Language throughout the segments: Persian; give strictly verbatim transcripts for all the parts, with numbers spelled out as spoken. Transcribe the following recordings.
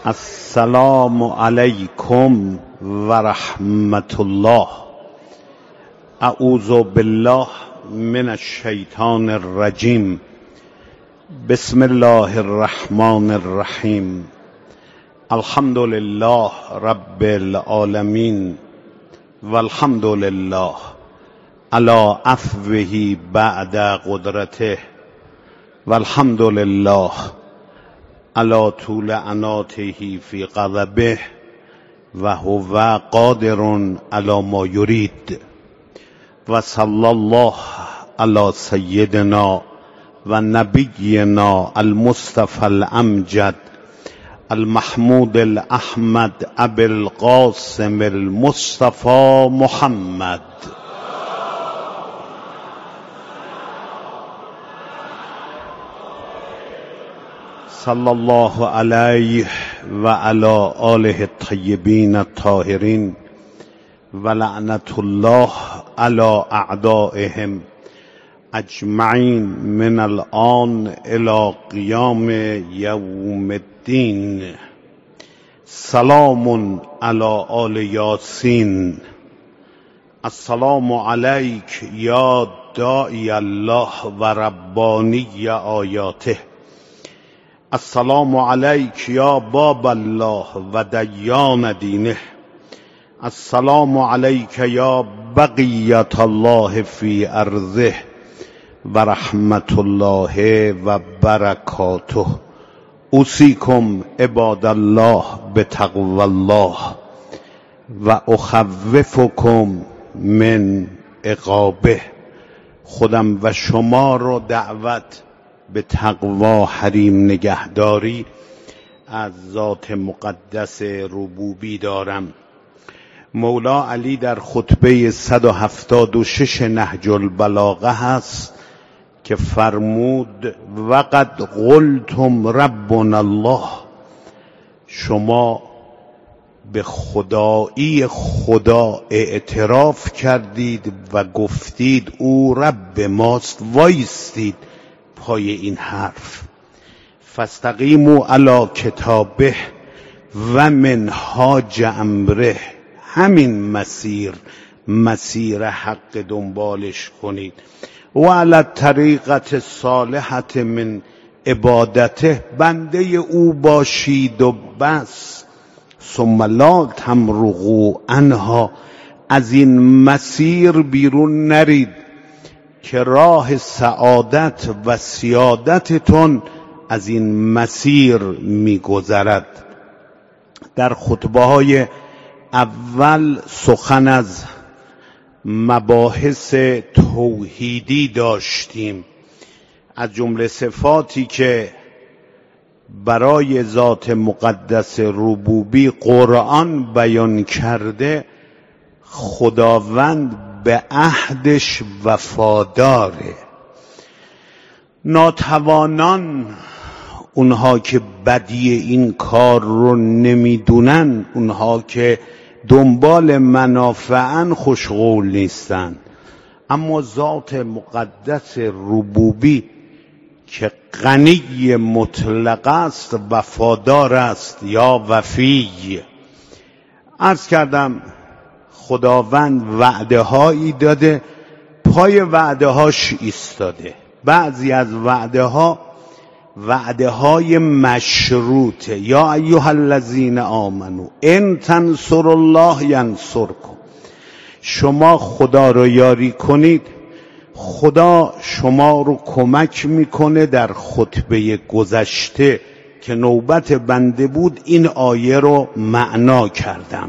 السلام علیکم و رحمت الله. اعوذ بالله من الشیطان الرجیم. بسم الله الرحمن الرحیم. الحمد لله رب العالمین والحمد لله علی عفوه بعد قدرته والحمد لله علی طول عناته فی غضبه و هو قادر علی ما یرید. و صلی الله علی سیدنا و نبینا المصطفى الامجد المحمود الاحمد ابی القاسم المصطفى محمد. صلی الله علیه و علی آله الطیبین الطاهرین و لعنت الله علی اعدائهم اجمعین من الآن الی قیام یوم الدین. سلام علی آل یاسین. السلام علیک یا داعی الله و ربانی آیاته. السلام علیک یا باب الله و دیان دینه. السلام علیک یا بقیت الله فی ارضه و رحمت الله و برکاته. اوصیکم عباد الله بتقوی الله و اخوفکم من عقابه. خودم و شما رو دعوت به تقوا حریم نگهداری از ذات مقدس ربوبی دارم. مولا علی در خطبه صد و هفتاد و شش نهج البلاغه هست که فرمود وقد قلتم ربنا الله. شما به خدایی خدا اعتراف کردید و گفتید او رب ماست، وایستید پای این حرف. فاستقیموا علی کتابه و منهاج امره. همین مسیر مسیر حق دنبالش کنید. و علی طریقت صالحت من عبادته. بنده او باشید و بس. ثم لا تمرقوا عنها. از این مسیر بیرون نرید که راه سعادت و سیادتتون از این مسیر میگذرد. در خطبه های اول سخن از مباحث توحیدی داشتیم، از جمله صفاتی که برای ذات مقدس ربوبی قرآن بیان کرده. خداوند به عهدش وفاداره. ناتوانان، اونها که بدی این کار رو نمیدونن، اونها که دنبال منافعن، خوشقول نیستن. اما ذات مقدس ربوبی که غنی مطلق است، وفادار است یا وفی. عرض کردم خداوند وعده هایی داده، پای وعده هاش ایستاده. بعضی از وعده ها وعده های مشروطه. یا ایها الذین آمنو ان تنصروا الله ینصرکم. شما خدا رو یاری کنید، خدا شما رو کمک میکنه. در خطبه گذشته که نوبت بنده بود این آیه رو معنا کردم.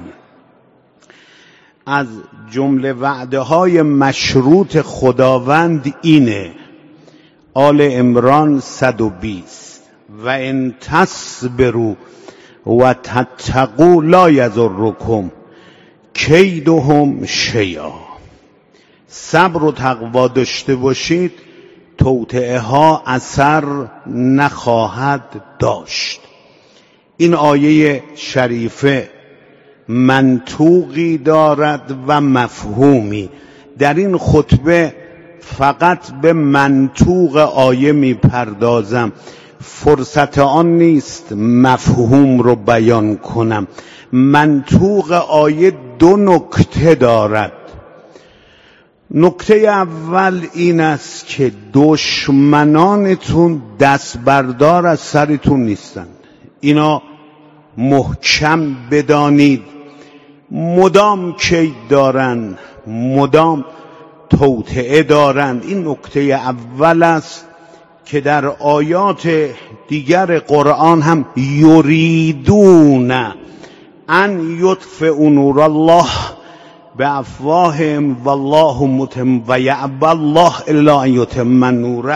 از جمله وعده های مشروط خداوند اینه. آل عمران صد و بیست. و ان تصبروا و تتقوا لا یضرکم کیدهم شیئا. صبر و تقوا داشته باشید، توطئه ها اثر نخواهد داشت. این آیه شریفه منطوقی دارد و مفهومی. در این خطبه فقط به منطوق آیه میپردازم فرصت آن نیست مفهوم رو بیان کنم. منطوق آیه دو نکته دارد. نکته اول این است که دشمنانتون دست بردار از سرتون نیستند. اینا محکم بدانید. مدام کید دارن، مدام توطئه دارن. این نکته اول است که در آیات دیگر قرآن هم یریدون ان یطفئوا نور الله بافواههم والله متم و یأبی الله الا ان یتم نوره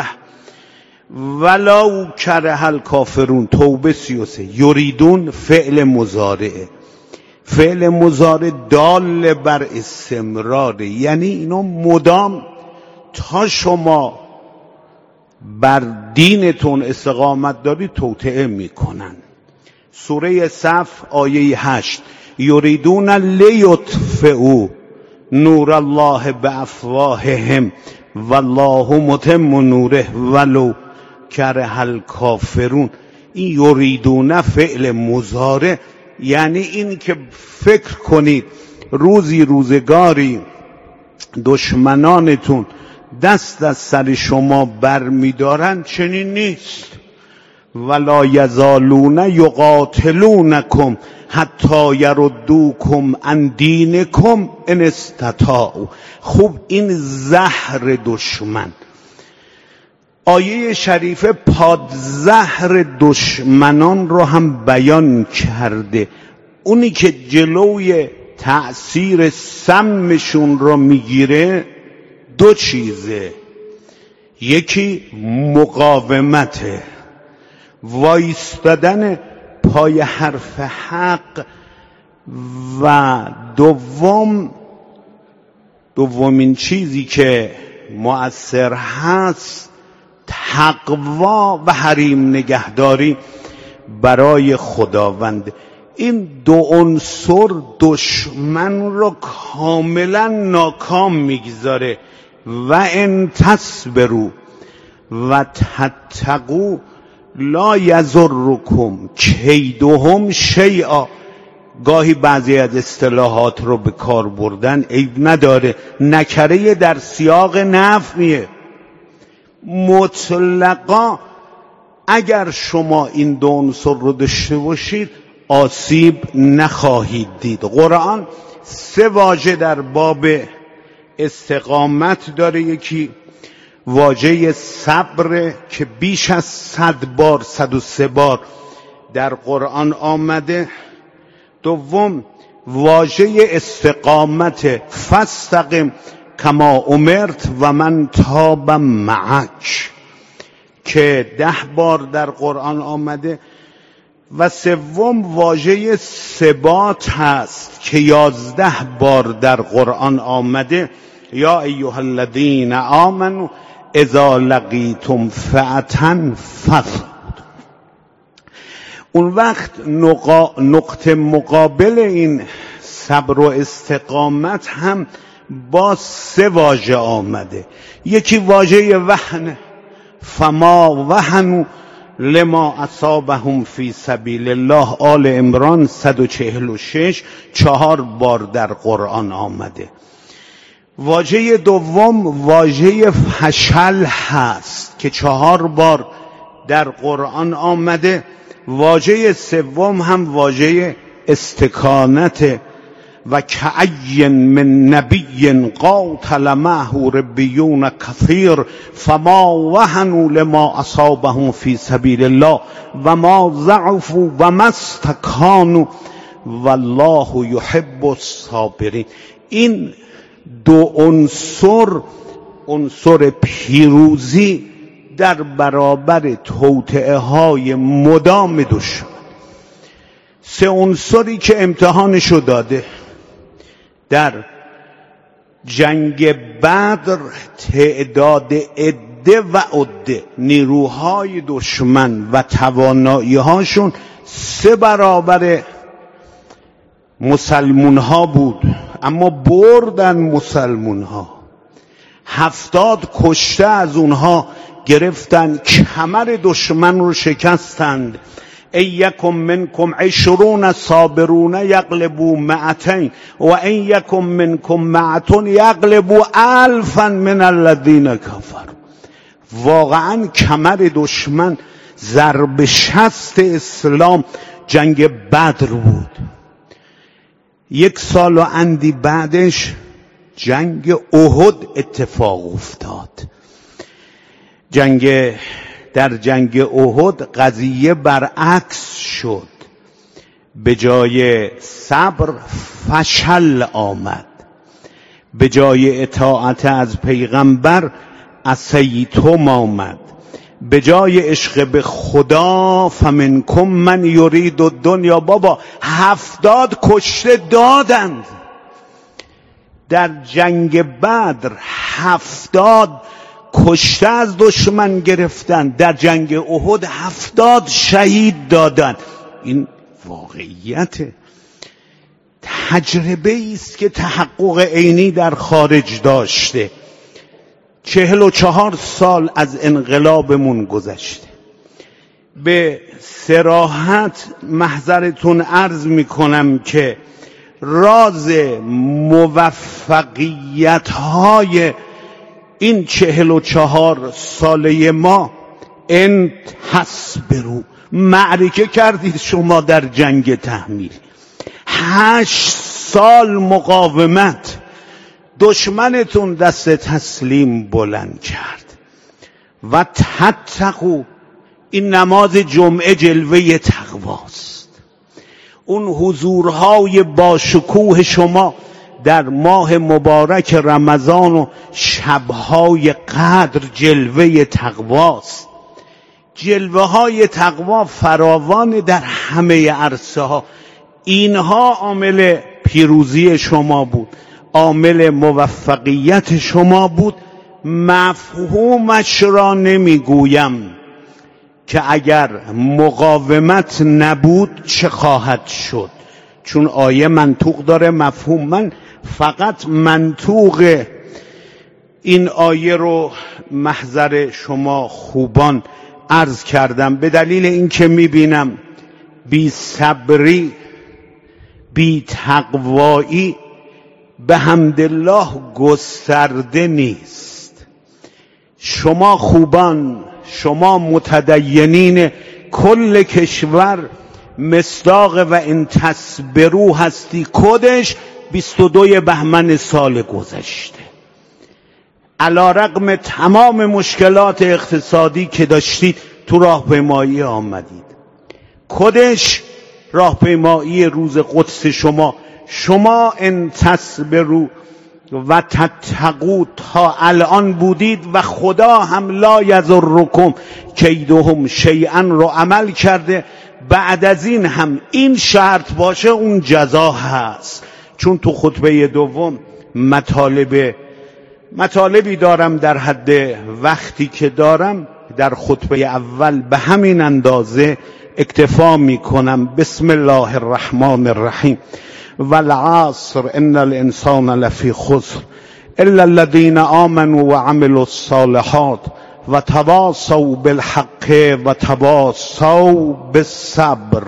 ولو کره الکافرون. توبه سی و سه. یریدون فعل مضارعه، فعل مضارع دال بر استمرار، یعنی اینا مدام تا شما بر دینتون استقامت دارید توطئه میکنن. سوره صف آیه هشت یریدون لیطفئوا نور الله بافواههم والله متم نوره ولو کره الکافرون. این یریدون فعل مضارع، یعنی این که فکر کنید روزی روزگاری دشمنانتون دست از سر شما بر می دارن، چنین نیست. ولا یزالون یقاتلونکم حتی یردوکم عن دینکم ان استطاعوا. خوب این زهر دشمن. آیه شریفه پادزهر دشمنان رو هم بیان کرده. اونی که جلوی تأثیر سمشون رو میگیره دو چیزه. یکی مقاومته، وایستادن پای حرف حق، و دوم دومین چیزی که مؤثر هست تقوا و حریم نگهداری برای خداوند. این دو عنصر دشمن رو کاملا ناکام میگذاره. و ان تصبروا و تتقوا لا یضرکم کیدهم شیئا. گاهی بعضی از اصطلاحات رو به کار بردن، عیب نداره، نکره در سیاق نفیه. مطلقا اگر شما این دو عنصر رو داشته باشید آسیب نخواهید دید. قرآن سه واژه در باب استقامت داره. یکی واژه صبر که بیش از صد بار، صد و سه بار در قرآن آمده. دوم واژه استقامت، فاستقم کما امرت و من تاب معک، که ده بار در قرآن آمده. و سوم واژه ثبات هست که یازده بار در قرآن آمده. یا ایها الذین آمنوا اذا لقیتم فئة فاثبتوا. اون وقت نقطه مقابل این صبر و استقامت هم با سه واژه آمده. یکی واژه وهن، فما وهنوا لما اصابهم فی سبیل الله، آل عمران صد و چهل و شش، چهار بار در قرآن آمده. واژه دوم واژه فشل هست که چهار بار در قرآن آمده. واژه سوم هم واژه استکانت. و کأی من نبی قاتل معه ربیون کثیر فما وهنوا لما اصابهم فی سبیل الله و ما ضعفوا و ما استکانوا والله یحب الصابرین. این دو عنصر، عنصر پیروزی در برابر توطئه های مدام دشمن. سه عنصری که امتحانشو داده. در جنگ بدر تعداد عده و عده نیروهای دشمن و توانایی هاشون سه برابر مسلمون ها بود، اما بردن مسلمون ها. هفتاد کشته از اونها گرفتن، کمر دشمن رو شکستند. ای یکم منکم عشرون صابرون یغلبوا مئتین و این یکم منکم مئتون یغلبوا الفا من الذین کفروا. واقعا کمر دشمن ضرب شست اسلام جنگ بدر بود. یک سال و اندی بعدش جنگ احد اتفاق افتاد. جنگ در جنگ احد قضیه برعکس شد. به جای صبر فشل آمد. به جای اطاعت از پیغمبر عصیتم آمد. به جای عشق به خدا فمنکم من یرید الدنیا. بابا هفتاد کشته دادند در جنگ بدر، هفتاد کشته از دشمن گرفتن. در جنگ احد هفتاد شهید دادند. این واقعیت تجربه است که تحقق عینی در خارج داشته. چهل و چهار سال از انقلابمون گذشته. به صراحت محضرتون عرض میکنم که راز موفقیت های این چهل و چهار ساله ما ان تصبروا. معرکه کردید شما در جنگ تحمیل، هشت سال مقاومت، دشمنتون دست تسلیم بلند کرد. و تتقوا، این نماز جمعه جلوه تقواست. اون حضورهای باشکوه شما در ماه مبارک رمضان و شبهای قدر جلوه تقواست. جلوه های تقوا فراوان در همه عرصه ها. اینها عامل پیروزی شما بود، عامل موفقیت شما بود. مفهومش را نمیگویم که اگر مقاومت نبود چه خواهد شد، چون آیه منطوق داره، مفهوم. من فقط منطوق این آیه رو محضر شما خوبان عرض کردم، به دلیل اینکه میبینم بی صبری، بی تقوایی به حمدالله گسترده نیست. شما خوبان، شما متدینین کل کشور مصداق و این تصبرو هستی. کدش بیست و دو بهمن سال گذشته. علی رغم تمام مشکلات اقتصادی که داشتید تو راهپیمایی آمدید. کدش راهپیمایی روز قدس شما. شما ان تصبروا و تتقوا تا الان بودید و خدا هم لا یضرکم کیدهم شیئا رو عمل کرده. بعد از این هم این شرط باشه اون جزا هست. چون تو خطبه دوم مطالب مطالبی دارم در حد وقتی که دارم، در خطبه اول به همین اندازه اکتفا می کنم. بسم الله الرحمن الرحیم. والعصر ان الانسان لفی خسر الا الذين آمنوا وعملوا الصالحات وتواصوا بالحق وتواصوا بالصبر.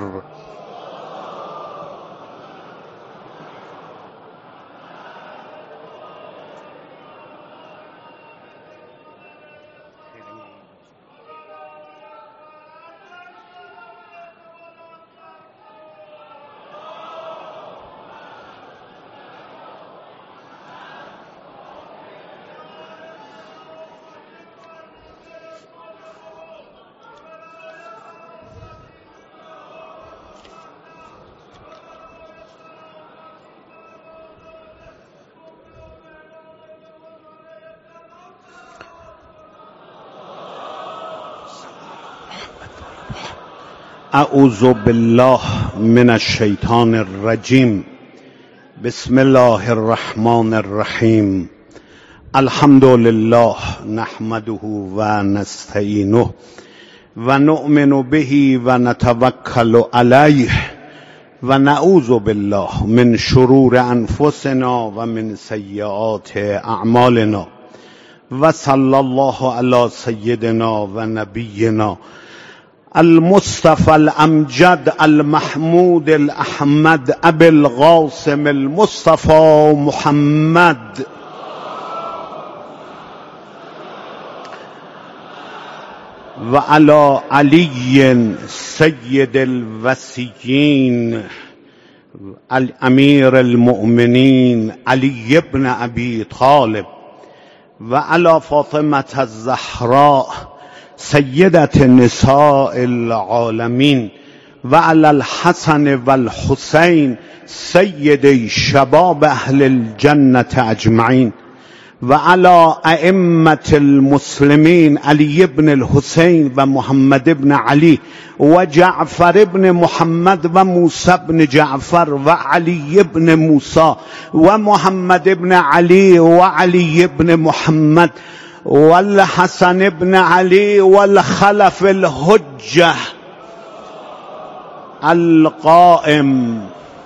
اعوذ بالله من الشیطان الرجیم. بسم الله الرحمن الرحیم. الحمد لله نحمده و نستعینه و نؤمن به و نتوکل علیه و نعوذ بالله من شرور انفسنا و من سیئات اعمالنا. و صلی الله علی سیدنا و نبینا المصطفى الامجد المحمود الاحمد ابی القاسم المصطفى محمد و علی علی سید الوصیین امیر المؤمنین علی ابن ابی طالب و علی فاطمه الزهراء سیدة نساء العالمین و علی الحسن و الحسین سید شباب اهل الجنة اجمعین و علی ائمة المسلمین علی ابن الحسین و محمد ابن علی و جعفر ابن محمد و موسی ابن جعفر و علی ابن موسی و محمد ابن علی و علی ابن محمد والحسن ابن علی والخلف الحجة القائم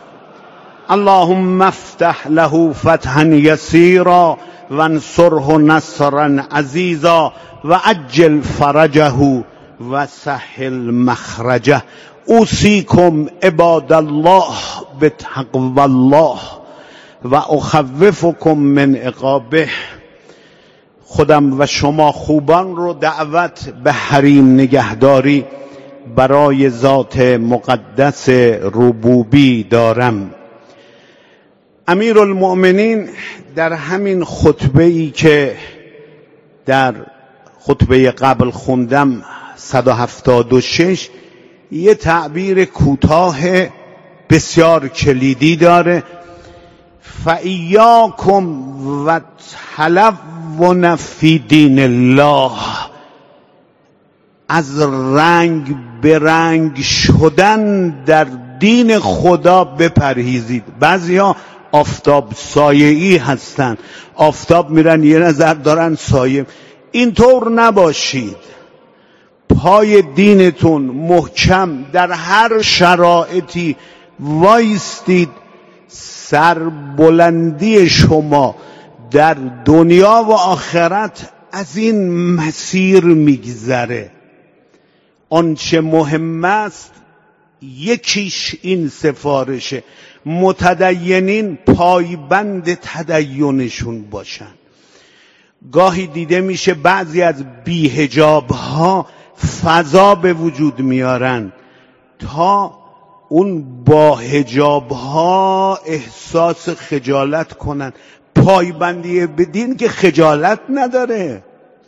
اللهم افتح له فتحا يسيرا وانصره نصرا عزيزا وعجل فرجه وسهل مخرجه اوصيكم عباد الله بتقوى الله و اخوفكم من عقابه. خودم و شما خوبان رو دعوت به حریم نگهداری برای ذات مقدس ربوبی دارم. امیرالمؤمنین در همین خطبه ای که در خطبه قبل خوندم صد و هفتاد و شش یه تعبیر کوتاه بسیار کلیدی داره. فَإِيَّاكُمْ وَتَلَوُّنَ فِي دین الله، از رنگ به رنگ شدن در دین خدا بپرهیزید. بعضیا آفتاب سایه‌ای هستن، آفتاب میرن یه نظر دارن سایه. اینطور نباشید. پای دینتون محکم در هر شرایطی وایستید. سربلندی شما در دنیا و آخرت از این مسیر میگذره. آنچه مهم است یکیش این سفارشه، متدینین پایبند تدینشون باشن. گاهی دیده میشه بعضی از بی‌حجاب ها فضا به وجود میارن تا اون با حجاب ها احساس خجالت کنن. پایبندی به دین که خجالت نداره،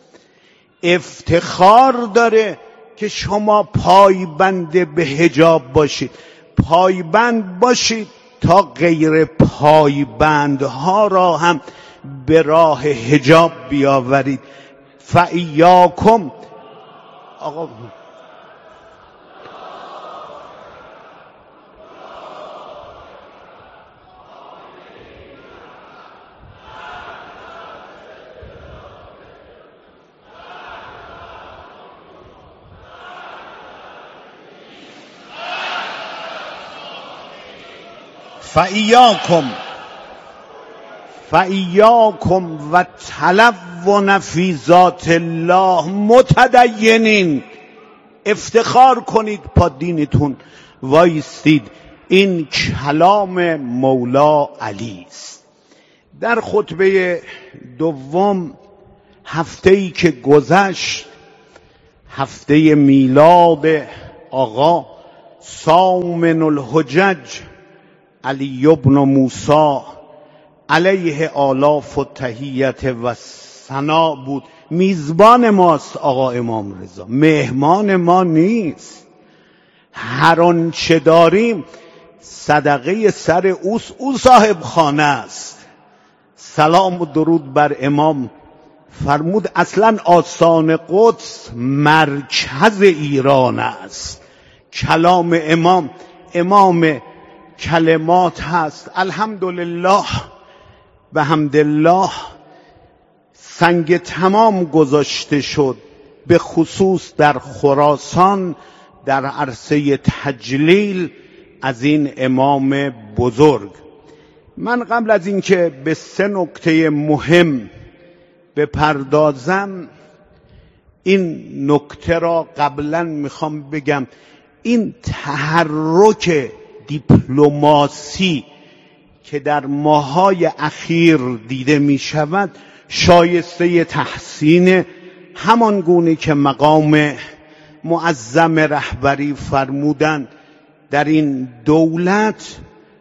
افتخار داره که شما پایبند به حجاب باشید. پایبند باشید تا غیر پایبندها را هم به راه حجاب بیاورید. فَإِيَّاكُمْ آقا فَإِيَّاكُمْ فَإِيَّاكُمْ و تلون فی ذات الله متدینین، افتخار کنید پا دینتون وایستید. این کلام مولا علی است. در خطبه دوم هفته‌ای که گذشت، هفته میلاد آقا سامن الحجج علی ابن موسی علیه آلاف و تحیت و ثنا بود. میزبان ماست آقا امام رضا، مهمان ما نیست. هر آنچه داریم صدقه سر اوست، او صاحب خانه است. سلام و درود بر امام. فرمود اصلا آستان قدس مرکز ایران است. کلام امام امام کلمات هست. الحمدلله به حمدالله سنگ تمام گذاشته شد، به خصوص در خراسان در عرصه تجلیل از این امام بزرگ. من قبل از اینکه به سه نکته مهم بپردازم، این نکته را قبلا میخوام بگم. این تحرک دیپلماسی که در ماهای اخیر دیده می شود شایسته تحسین، همان گونه که مقام معظم رهبری فرمودند در این دولت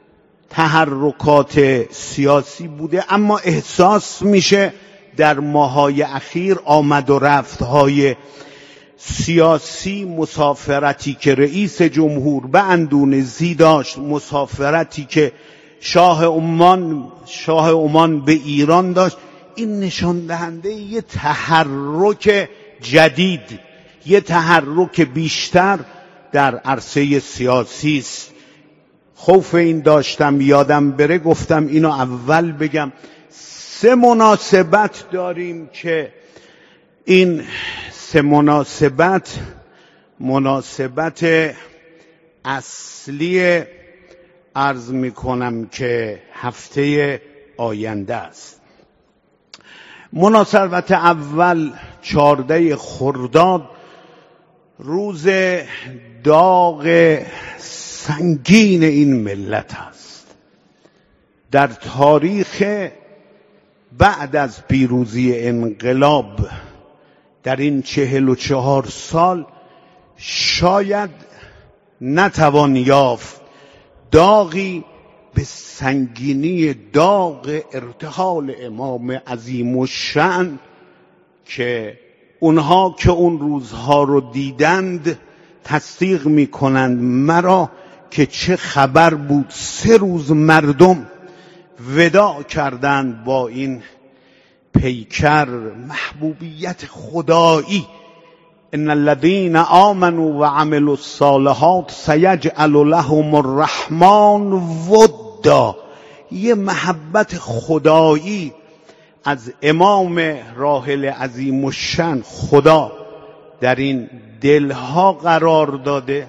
تحرکات سیاسی بوده، اما احساس میشه در ماهای اخیر آمد و رفتهای سیاسی، مسافرتی که رئیس جمهور به اندونزی داشت، مسافرتی که شاه عمان شاه عمان به ایران داشت، این نشان دهنده یه تحرک جدید، یه تحرک بیشتر در عرصه سیاسی است. خوف این داشتم یادم بره، گفتم اینو اول بگم. سه مناسبت داریم که این سه مناسبت مناسبت اصلی عرض می کنم که هفته آینده است. مناسبت اول چهارده خرداد، روز داغ سنگین این ملت است. در تاریخ بعد از پیروزی انقلاب در این چهل و چهار سال شاید نتوان یافت داغی به سنگینی داغ ارتحال امام عظیم الشأن که اونها که اون روزها رو دیدند تصدیق میکنند مرا که چه خبر بود. سه روز مردم وداع کردند با این پیکر محبوبیت خدایی. ان الذين آمنوا وعملوا الصالحات سيجعل لهم الرحمن ودا. یه محبت خدایی از امام راحل عظیم الشأن خدا در این دلها قرار داده.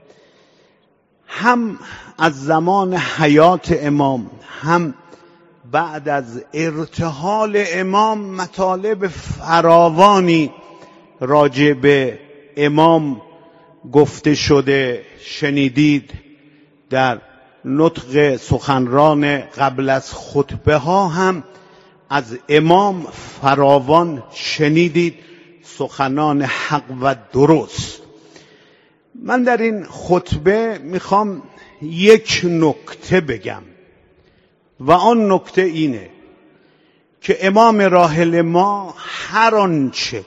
هم از زمان حیات امام هم بعد از ارتحال امام مطالب فراوانی راجع به امام گفته شده. شنیدید در نطق سخنران قبل از خطبه ها هم از امام فراوان شنیدید، سخنان حق و درست. من در این خطبه میخوام یک نکته بگم و آن نکته اینه که امام راحل ما هر آنچه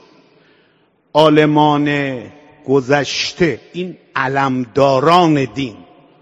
عالمان گذشته، این علمداران دین،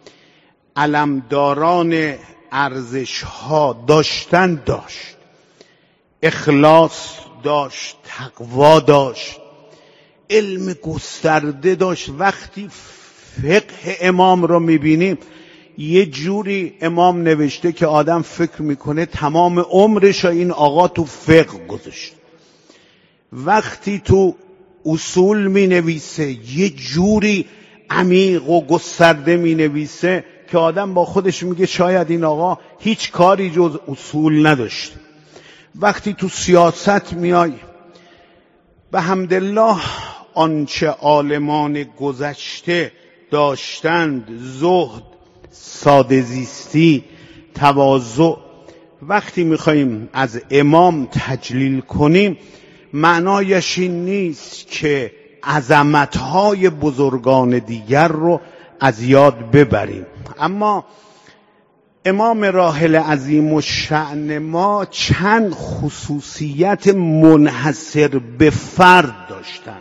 علمداران ارزش ها داشتن داشت. اخلاص داشت، تقوا داشت، علم گسترده داشت. وقتی فقه امام رو میبینیم یه جوری امام نوشته که آدم فکر میکنه تمام عمرش این آقا تو فقه گذاشت. وقتی تو اصول می نویسه یه جوری عمیق و گسترده می نویسه که آدم با خودش میگه شاید این آقا هیچ کاری جز اصول نداشت. وقتی تو سیاست میای، به حمدالله آنچه عالمان گذشته داشتند، زهد، ساده زیستی، تواضع، وقتی میخوایم از امام تجلیل کنیم معنایش این نیست که عظمتهای بزرگان دیگر رو از یاد ببریم. اما امام راحل عظیم الشأن ما چند خصوصیت منحصر به فرد داشتن.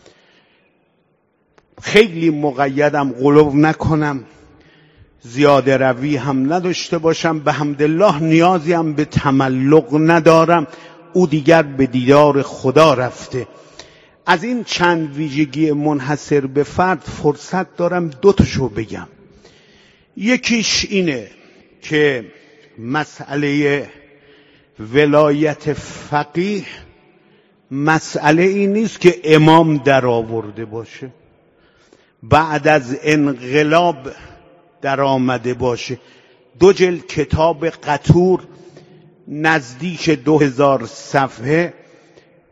خیلی مقیدم، غلو نکنم، زیاده روی هم نداشته باشم. به حمدالله نیازی هم به تملق ندارم، او دیگر به دیدار خدا رفته. از این چند ویژگی منحصر به فرد فرصت دارم دو تاشو بگم. یکیش اینه که مسئله ولایت فقیه مسئله این نیست که امام در آورده باشه، بعد از انقلاب در آمده باشه. دو جلد کتاب قطور نزدیک دو هزار صفحه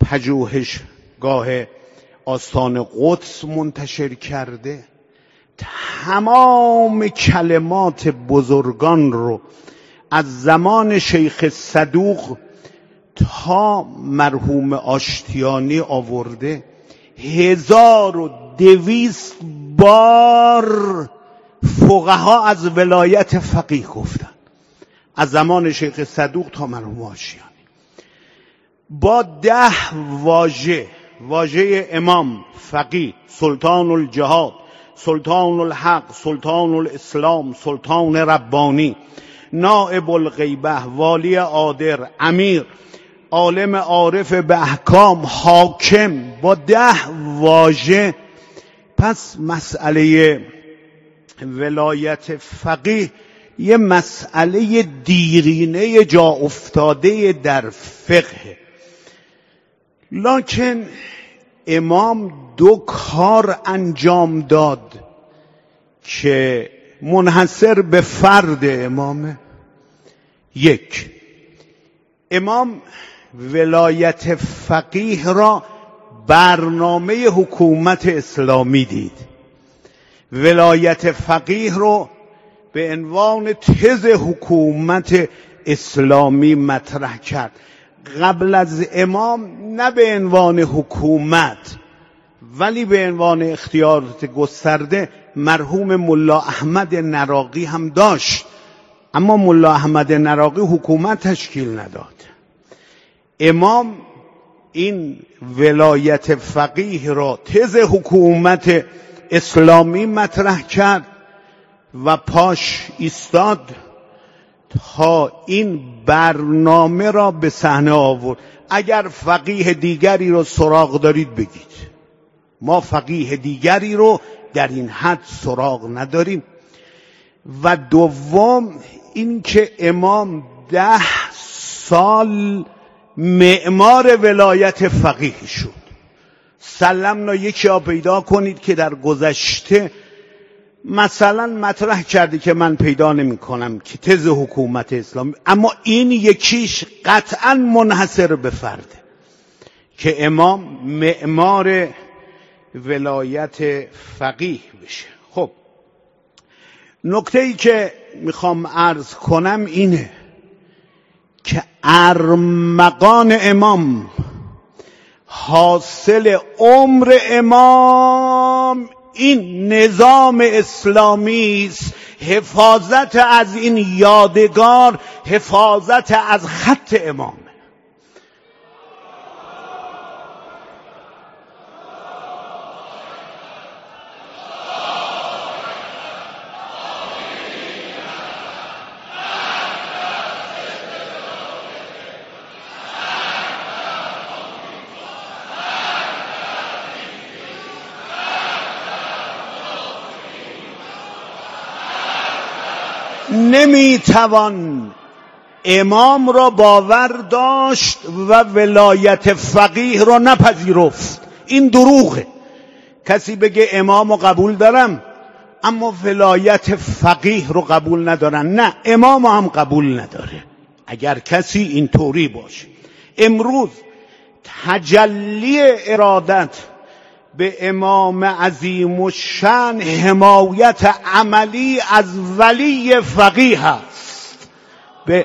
پژوهشگاه آستان قدس منتشر کرده. تمام کلمات بزرگان رو از زمان شیخ صدوق تا مرحوم آشتیانی آورده. هزار و دویست بار فقها از ولایت فقیه گفتن، از زمان شیخ صدوق تا مرحوم آشتیانی، با ده واژه: واژه امام، فقیه، سلطان الجهاد، سلطان الحق، سلطان الاسلام، سلطان ربانی، نائب الغیبه، والی عادر، امیر، عالم عارف به احکام، حاکم، با ده واژه. پس مسئله ولایت فقیه یه مسئله دیرینه جا افتاده در فقه، لکن امام دو کار انجام داد که منحصر به فرد امامه. یک، امام ولایت فقیه را برنامه حکومت اسلامی دید، ولایت فقیه رو به عنوان تز حکومت اسلامی مطرح کرد. قبل از امام نه به عنوان حکومت ولی به عنوان اختیارات گسترده مرحوم ملا احمد نراقی هم داشت، اما ملا احمد نراقی حکومت تشکیل نداد. امام این ولایت فقیه را تز حکومت اسلامی مطرح کرد و پاش ایستاد تا این برنامه را به صحنه آورد. اگر فقیه دیگری رو سراغ دارید بگید، ما فقیه دیگری رو در این حد سراغ نداریم. و دوم این که امام ده سال معمار ولایت فقیه شد. سلمنا یکی ها پیدا کنید که در گذشته مثلا مطرح کرده که من پیدا نمی کنم که تز حکومت اسلامی، اما این یکیش قطعا منحصر به فرده که امام معمار ولایت فقیه بشه. خب نکته ای که میخوام عرض کنم اینه که ارمغان امام، حاصل عمر امام، این نظام اسلامی است. حفاظت از این یادگار، حفاظت از خط امام. نمیتوان امام را باور داشت و ولایت فقیه را نپذیرفت. این دروغه. کسی بگه امام رو قبول دارم اما ولایت فقیه رو قبول ندارن، نه، امام هم قبول نداره. اگر کسی این طوری باشه، امروز تجلی ارادت به امام عظیم الشأن حمایت عملی از ولی فقیه است. به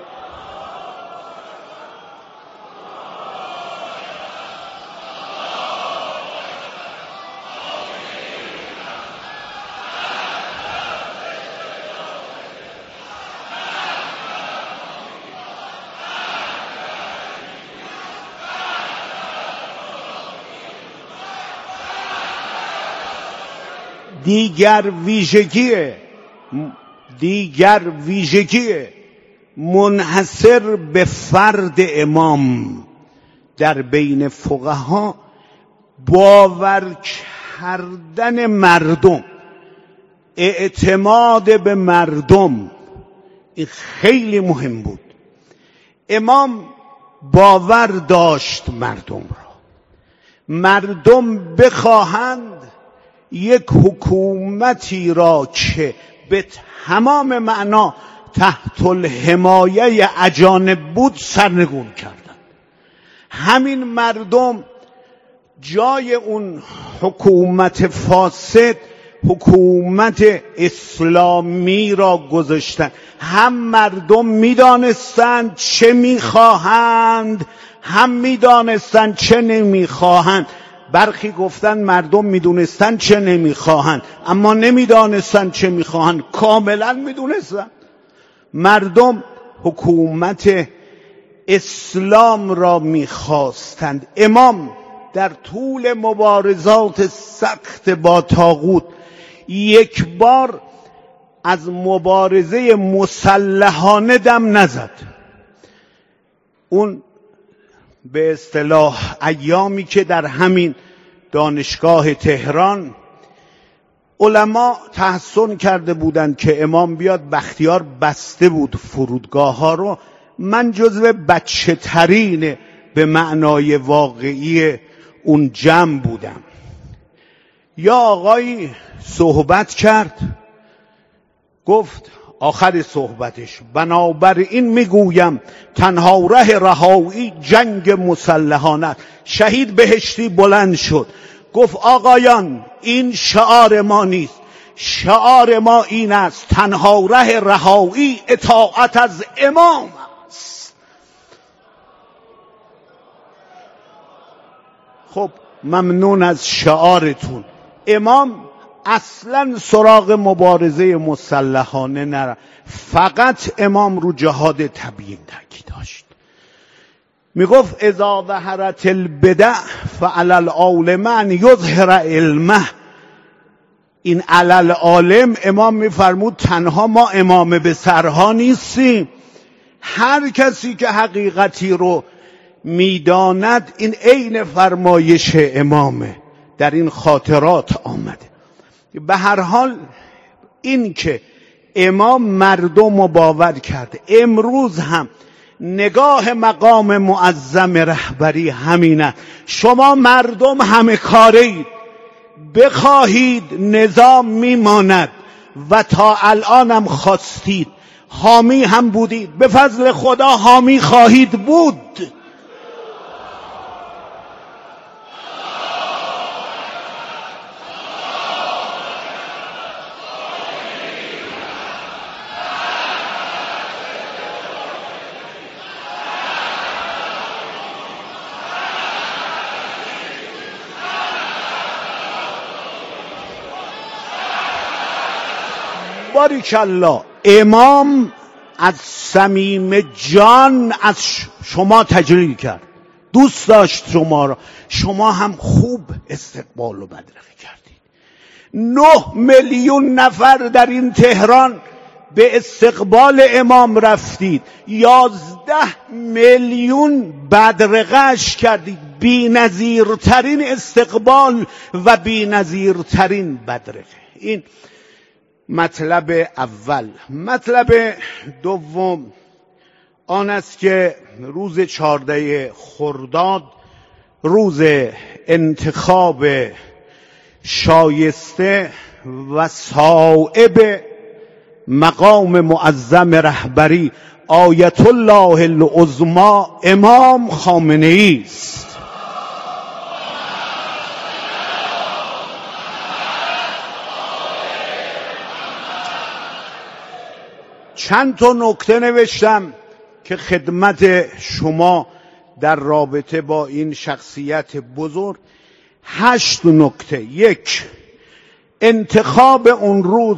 دیگر ویژگی دیگر ویژگی منحصر به فرد امام در بین فقها باور کردن مردم، اعتماد به مردم. این خیلی مهم بود. امام باور داشت مردم را، مردم بخواهند یک حکومتی را که به تمام معنا تحت الحمایه اجانب بود سرنگون کردند. همین مردم جای اون حکومت فاسد حکومت اسلامی را گذاشتن. هم مردم میدانستند چه میخواهند، هم میدانستند چه نمیخواهند. برخی گفتن مردم میدونستن چه نمیخواهند اما نمیدانستن چه میخواهند. کاملا میدونستن. مردم حکومت اسلام را میخواستند. امام در طول مبارزات سخت با طاغوت یک بار از مبارزه مسلحانه دم نزد. اون به اصطلاح ایامی که در همین دانشگاه تهران علما تحسن کرده بودند که امام بیاد، بختیار بسته بود فرودگاه ها رو. من جزو بچه ترین به معنای واقعی اون جمع بودم. یا آقایی صحبت کرد، گفت آخر صحبتش بنابراین میگویم تنها ره رهایی جنگ مسلحانه. شهید بهشتی بلند شد گفت آقایان این شعار ما نیست، شعار ما این است تنها ره رهایی اطاعت از امام است. خب ممنون از شعارتون. امام اصلا سراغ مبارزه مسلحانه نره، فقط امام رو جهاد تبیین تاکید داشت. میگفت اذا ظهرت البدع فعلی العالم ان یظهر علمه. این علی العالم امام میفرمود تنها ما امام به سرها نیستیم، هر کسی که حقیقتی رو میداند. این عین فرمایش امامه، در این خاطرات آمده. به هر حال این که امام مردم رو باور کرده. امروز هم نگاه مقام معظم رهبری همینه. شما مردم همه کارید، بخواهید نظام میماند و تا الانم خواستید، حامی هم بودید، به فضل خدا حامی خواهید بود. باریکالله. امام از صمیم جان از شما تجلیل کرد، دوست داشت شما را، شما هم خوب استقبال و بدرقه کردید. نه میلیون نفر در این تهران به استقبال امام رفتید، یازده میلیون بدرقه‌اش کردید. بی نظیرترین استقبال و بی نظیرترین بدرقه. این مطلب اول. مطلب دوم آن است که روز چهارده خرداد روز انتخاب شایسته و صائب مقام معظم رهبری آیت الله العظمی امام خامنه ای است. چند تا نکته نوشتم که خدمت شما در رابطه با این شخصیت بزرگ. هشت نکته. یک، انتخاب اون روز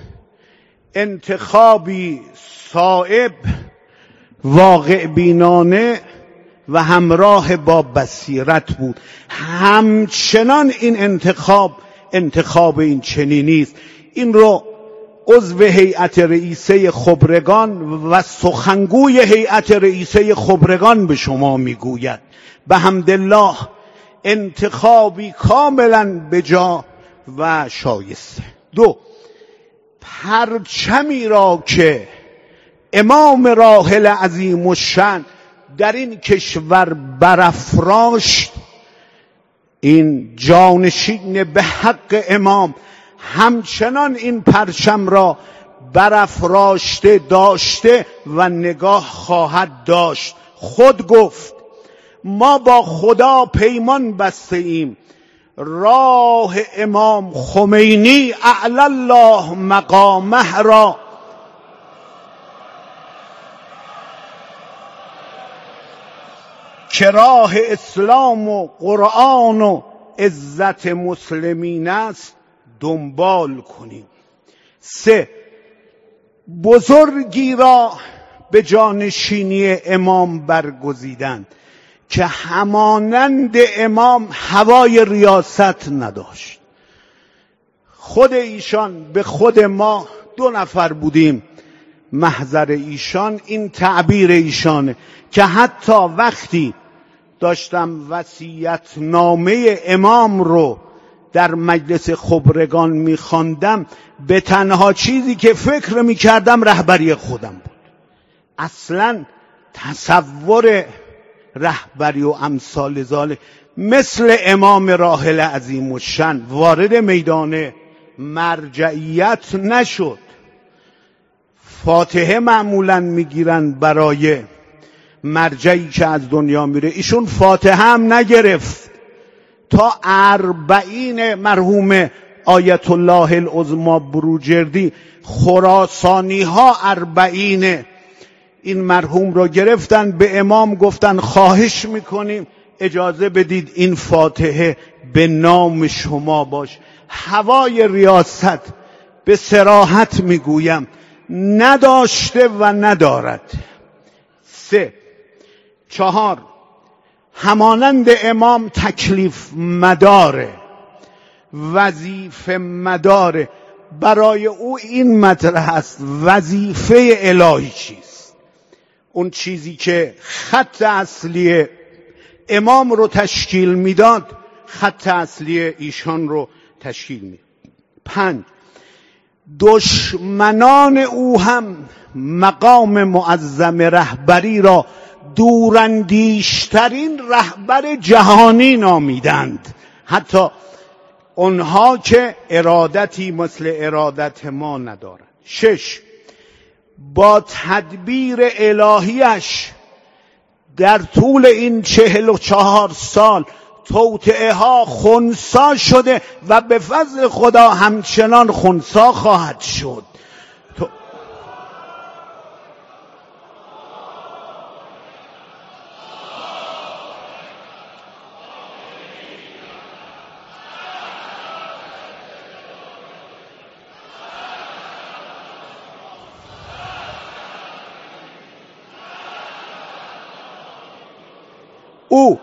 انتخابی صائب، واقع بینانه و همراه با بصیرت بود. همچنان این انتخاب انتخاب این چنینی است. این رو عضو هیئت رئیسه خبرگان و سخنگوی هیئت رئیسه خبرگان به شما میگوید. به حمدالله انتخابی کاملا بجا و شایسته. دو، پرچمی را که امام راحل عظیم الشأن در این کشور برافراشت، این جانشین به حق امام همچنان این پرچم را برافراشته داشته و نگاه خواهد داشت. خود گفت ما با خدا پیمان بسته ایم، راه امام خمینی اعلی الله مقامه را که راه اسلام و قرآن و عزت مسلمین است دنبال کنیم. سه، بزرگی را به جانشینی امام برگزیدند که همانند امام هوای ریاست نداشت. خود ایشان به خود ما دو نفر بودیم، محضر ایشان این تعبیر ایشانه که حتی وقتی داشتم وصیت‌نامه امام رو در مجلس خبرگان می‌خواندم، به تنها چیزی که فکر می‌کردم رهبری خودم بود. اصلاً تصور رهبری و امثال ذالک مثل امام راحل عظیم الشأن وارد میدان مرجعیت نشد. فاتحه معمولاً میگیرن برای مرجعی که از دنیا میره، ایشون فاتحه هم نگرفت تا اربعین مرحوم آیت الله العظمی بروجردی خراسانی ها اربعین این مرحوم را گرفتن، به امام گفتن خواهش میکنیم اجازه بدید این فاتحه به نام شما باش. هوای ریاست به صراحت میگویم نداشته و ندارد. سه. چهار، همانند امام تکلیف مداره، وظیفه مداره. برای او این مطرح است وظیفه الهی چیست. اون چیزی که خط اصلی امام رو تشکیل میداد خط اصلی ایشان رو تشکیل میداد. پنج، دشمنان او هم مقام معظم رهبری را دوراندیشترین رهبر جهانی نامیدند، حتی اونها که ارادتی مثل ارادت ما ندارند. شش، با تدبیر الهیش در طول این چهل و چهار سال توطئه ها خنثی شده و به فضل خدا همچنان خنثی خواهد شد. تو... او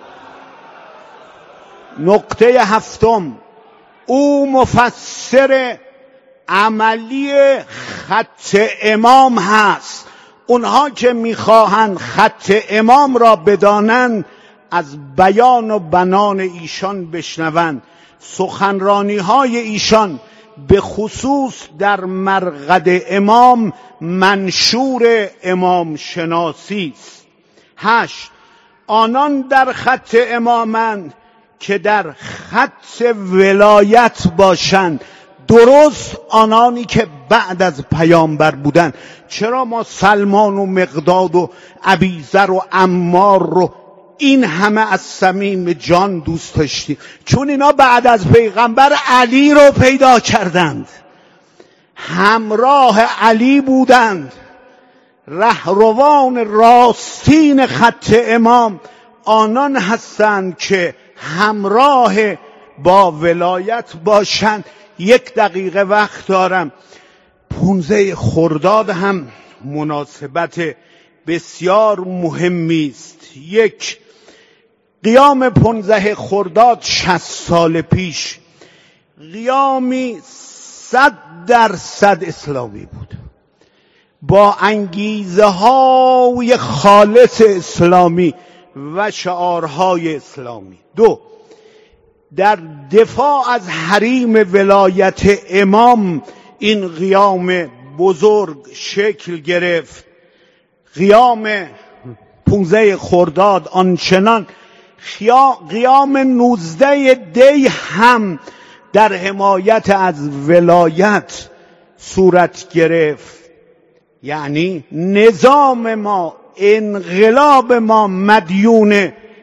نقطه هفتم، او مفسر عملی خط امام هست. اونها که میخواهند خط امام را بدانند از بیان و بنان ایشان بشنوند. سخنرانی های ایشان به خصوص در مرقد امام منشور امام شناسی است. هشت، آنان در خط امامند که در خط ولایت باشند، درست آنانی که بعد از پیامبر بودند. چرا ما سلمان و مقداد و ابیذر و عمار رو این همه از صمیم جان دوست داشتیم؟ چون اینا بعد از پیغمبر علی رو پیدا کردند، همراه علی بودند. رهروان راستین خط امام آنان هستند که همراه با ولایت باشند. یک دقیقه وقت دارم. پونزه خرداد هم مناسبت بسیار مهمی است. یک، قیام پونزه خرداد شصت سال پیش قیامی صد درصد اسلامی بود، با انگیزه های خالص اسلامی و شعارهای اسلامی. دو، در دفاع از حریم ولایت امام این قیام بزرگ شکل گرفت. قیام پونزه خرداد آنچنان قیام نوزده دی هم در حمایت از ولایت صورت گرفت. یعنی نظام ما، انقلاب ما مدیون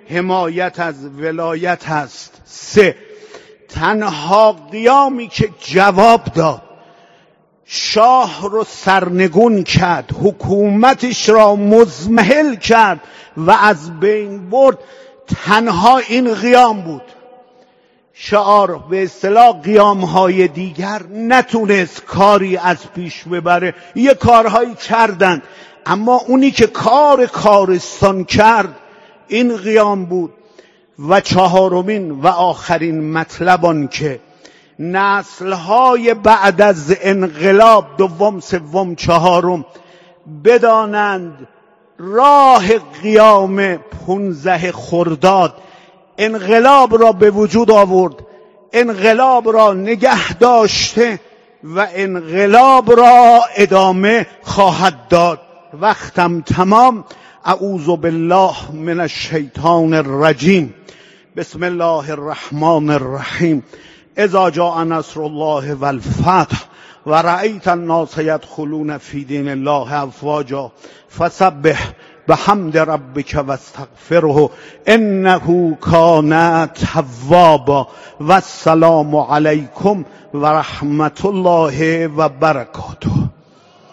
حمایت از ولایت است. سه، تنها قیامی که جواب داد، شاه رو سرنگون کرد، حکومتش را مضمحل کرد و از بین برد، تنها این قیام بود. شعار به اصطلاح قیام‌های دیگر نتونست کاری از پیش ببره، یه کارهایی کردن، اما اونی که کار کارستان کرد این قیام بود. و چهارمین و آخرین مطلب آن که نسل‌های بعد از انقلاب دوم، سوم، چهارم بدانند راه قیام پانزده خرداد انقلاب را به وجود آورد، انقلاب را نگه داشته و انقلاب را ادامه خواهد داد. وقتم تمام. اعوذ بالله من الشیطان الرجیم. بسم الله الرحمن الرحیم. اذا جاء نصر الله والفتح و رأیت الناس يدخلون فی دین الله افواجا فسبح بحمد ربک واستغفره انه کان توابا. و السلام علیکم و رحمت الله و برکاته.